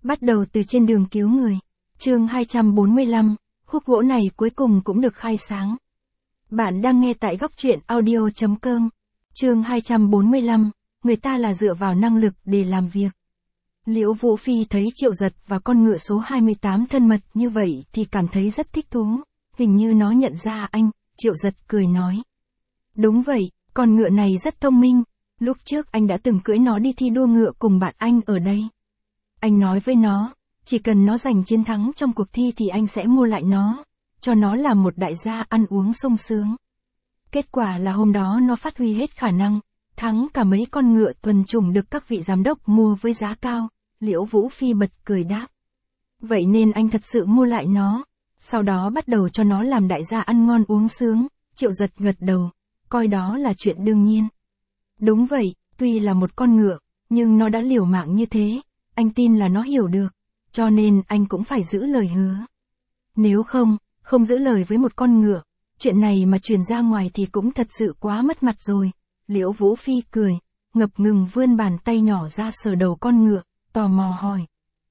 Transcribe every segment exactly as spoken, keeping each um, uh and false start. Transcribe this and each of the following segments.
Bắt đầu từ trên đường cứu người. Chương hai trăm bốn mươi lăm, khúc gỗ này cuối cùng cũng được khai sáng. Bạn đang nghe tại góc truyện audio chấm com. Chương hai trăm bốn mươi lăm, người ta là dựa vào năng lực để làm việc. Liễu Vũ Phi thấy Triệu Giật và con ngựa số hai mươi tám thân mật như vậy thì cảm thấy rất thích thú, hình như nó nhận ra anh. Triệu Giật cười nói. Đúng vậy, con ngựa này rất thông minh, lúc trước anh đã từng cưỡi nó đi thi đua ngựa cùng bạn anh ở đây. Anh nói với nó, chỉ cần nó giành chiến thắng trong cuộc thi thì anh sẽ mua lại nó, cho nó làm một đại gia ăn uống sung sướng. Kết quả là hôm đó nó phát huy hết khả năng, thắng cả mấy con ngựa thuần chủng được các vị giám đốc mua với giá cao. Liễu Vũ Phi bật cười đáp. Vậy nên anh thật sự mua lại nó, sau đó bắt đầu cho nó làm đại gia ăn ngon uống sướng. Triệu Giật gật đầu, coi đó là chuyện đương nhiên. Đúng vậy, tuy là một con ngựa, nhưng nó đã liều mạng như thế, anh tin là nó hiểu được, cho nên anh cũng phải giữ lời hứa. Nếu không, không giữ lời với một con ngựa, chuyện này mà truyền ra ngoài thì cũng thật sự quá mất mặt rồi. Liễu Vũ Phi cười, ngập ngừng vươn bàn tay nhỏ ra sờ đầu con ngựa, tò mò hỏi.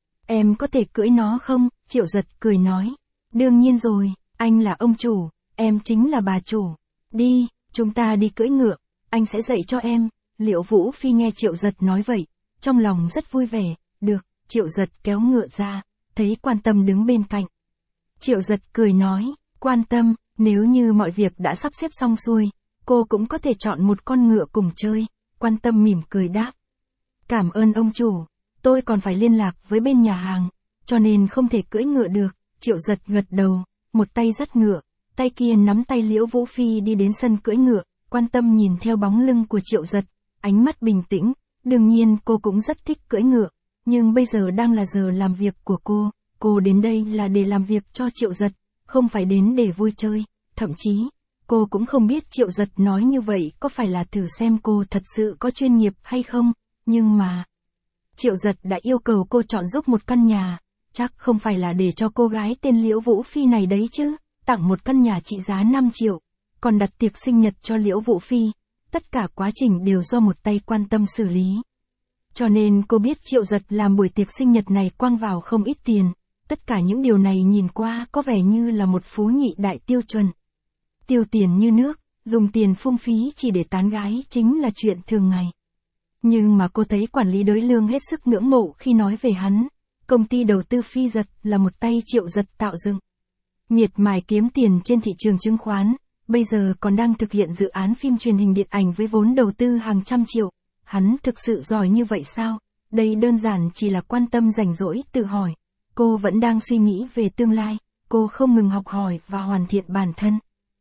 Em có thể cưỡi nó không? Triệu Giật cười nói. Đương nhiên rồi, anh là ông chủ, em chính là bà chủ. Đi, chúng ta đi cưỡi ngựa, anh sẽ dạy cho em. Liễu Vũ Phi nghe Triệu Giật nói vậy, trong lòng rất vui vẻ. Được, Triệu Giật kéo ngựa ra, thấy Quan Tâm đứng bên cạnh. Triệu Giật cười nói, Quan Tâm, nếu như mọi việc đã sắp xếp xong xuôi, cô cũng có thể chọn một con ngựa cùng chơi. Quan Tâm mỉm cười đáp. Cảm ơn ông chủ, tôi còn phải liên lạc với bên nhà hàng, cho nên không thể cưỡi ngựa được. Triệu Giật gật đầu, một tay dắt ngựa, tay kia nắm tay Liễu Vũ Phi đi đến sân cưỡi ngựa. Quan Tâm nhìn theo bóng lưng của Triệu Giật, ánh mắt bình tĩnh, đương nhiên cô cũng rất thích cưỡi ngựa, nhưng bây giờ đang là giờ làm việc của cô, cô đến đây là để làm việc cho Triệu Giật, không phải đến để vui chơi, thậm chí, cô cũng không biết Triệu Giật nói như vậy có phải là thử xem cô thật sự có chuyên nghiệp hay không, nhưng mà... Triệu Giật đã yêu cầu cô chọn giúp một căn nhà, chắc không phải là để cho cô gái tên Liễu Vũ Phi này đấy chứ, tặng một căn nhà trị giá năm triệu, còn đặt tiệc sinh nhật cho Liễu Vũ Phi, tất cả quá trình đều do một tay Quan Tâm xử lý. Cho nên cô biết Triệu Giật làm buổi tiệc sinh nhật này quăng vào không ít tiền, tất cả những điều này nhìn qua có vẻ như là một phú nhị đại tiêu chuẩn. Tiêu tiền như nước, dùng tiền phung phí chỉ để tán gái chính là chuyện thường ngày. Nhưng mà cô thấy quản lý đối lương hết sức ngưỡng mộ khi nói về hắn, công ty đầu tư Phi Giật là một tay Triệu Giật tạo dựng. Miệt mài kiếm tiền trên thị trường chứng khoán, bây giờ còn đang thực hiện dự án phim truyền hình điện ảnh với vốn đầu tư hàng trăm triệu. Hắn thực sự giỏi như vậy sao? Đây đơn giản chỉ là Quan Tâm rảnh rỗi tự hỏi. Cô vẫn đang suy nghĩ về tương lai, cô không ngừng học hỏi và hoàn thiện bản thân.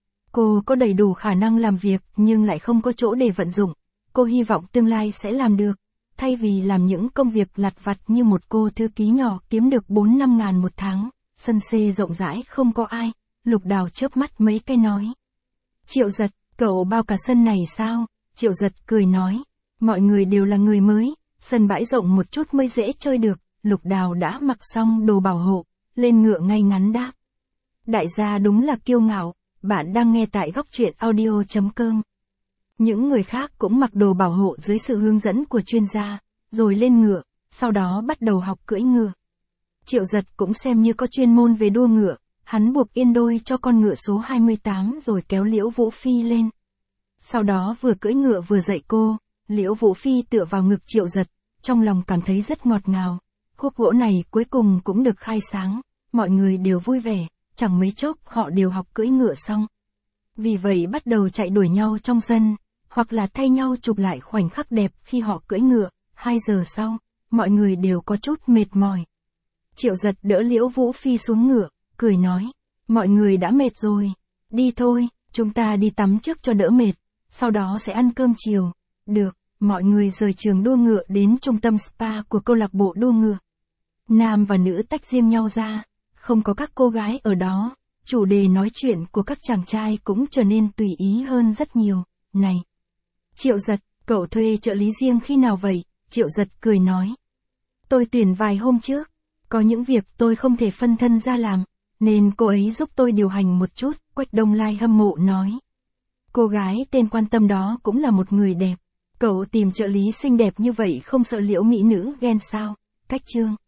Cô có đầy đủ khả năng làm việc nhưng lại không có chỗ để vận dụng. Cô hy vọng tương lai sẽ làm được, thay vì làm những công việc lặt vặt như một cô thư ký nhỏ kiếm được bốn năm ngàn một tháng, sân xê rộng rãi không có ai. Lục Đào chớp mắt mấy cái nói. Triệu Giật, cậu bao cả sân này sao? Triệu Giật cười nói. Mọi người đều là người mới, sân bãi rộng một chút mới dễ chơi được. Lục Đào đã mặc xong đồ bảo hộ, lên ngựa ngay ngắn đáp. Đại gia đúng là kiêu ngạo, bạn đang nghe tại góc truyện audio chấm com. Những người khác cũng mặc đồ bảo hộ dưới sự hướng dẫn của chuyên gia, rồi lên ngựa, sau đó bắt đầu học cưỡi ngựa. Triệu Giật cũng xem như có chuyên môn về đua ngựa, hắn buộc yên đôi cho con ngựa số hai mươi tám rồi kéo Liễu Vũ Phi lên. Sau đó vừa cưỡi ngựa vừa dạy cô, Liễu Vũ Phi tựa vào ngực Triệu Giật, trong lòng cảm thấy rất ngọt ngào. Khúc gỗ này cuối cùng cũng được khai sáng, mọi người đều vui vẻ, chẳng mấy chốc họ đều học cưỡi ngựa xong. Vì vậy bắt đầu chạy đuổi nhau trong sân, hoặc là thay nhau chụp lại khoảnh khắc đẹp khi họ cưỡi ngựa. Hai giờ sau, mọi người đều có chút mệt mỏi. Triệu Giật đỡ Liễu Vũ Phi xuống ngựa, cười nói, mọi người đã mệt rồi, đi thôi, chúng ta đi tắm trước cho đỡ mệt, sau đó sẽ ăn cơm chiều. Được, mọi người rời trường đua ngựa đến trung tâm spa của câu lạc bộ đua ngựa. Nam và nữ tách riêng nhau ra, không có các cô gái ở đó, chủ đề nói chuyện của các chàng trai cũng trở nên tùy ý hơn rất nhiều. Này, Triệu Giật, cậu thuê trợ lý riêng khi nào vậy? Triệu Giật cười nói. Tôi tuyển vài hôm trước, có những việc tôi không thể phân thân ra làm, nên cô ấy giúp tôi điều hành một chút. Quách Đông Lai hâm mộ nói. Cô gái tên Quan Tâm đó cũng là một người đẹp, cậu tìm trợ lý xinh đẹp như vậy không sợ Liễu mỹ nữ ghen sao? Cách Chương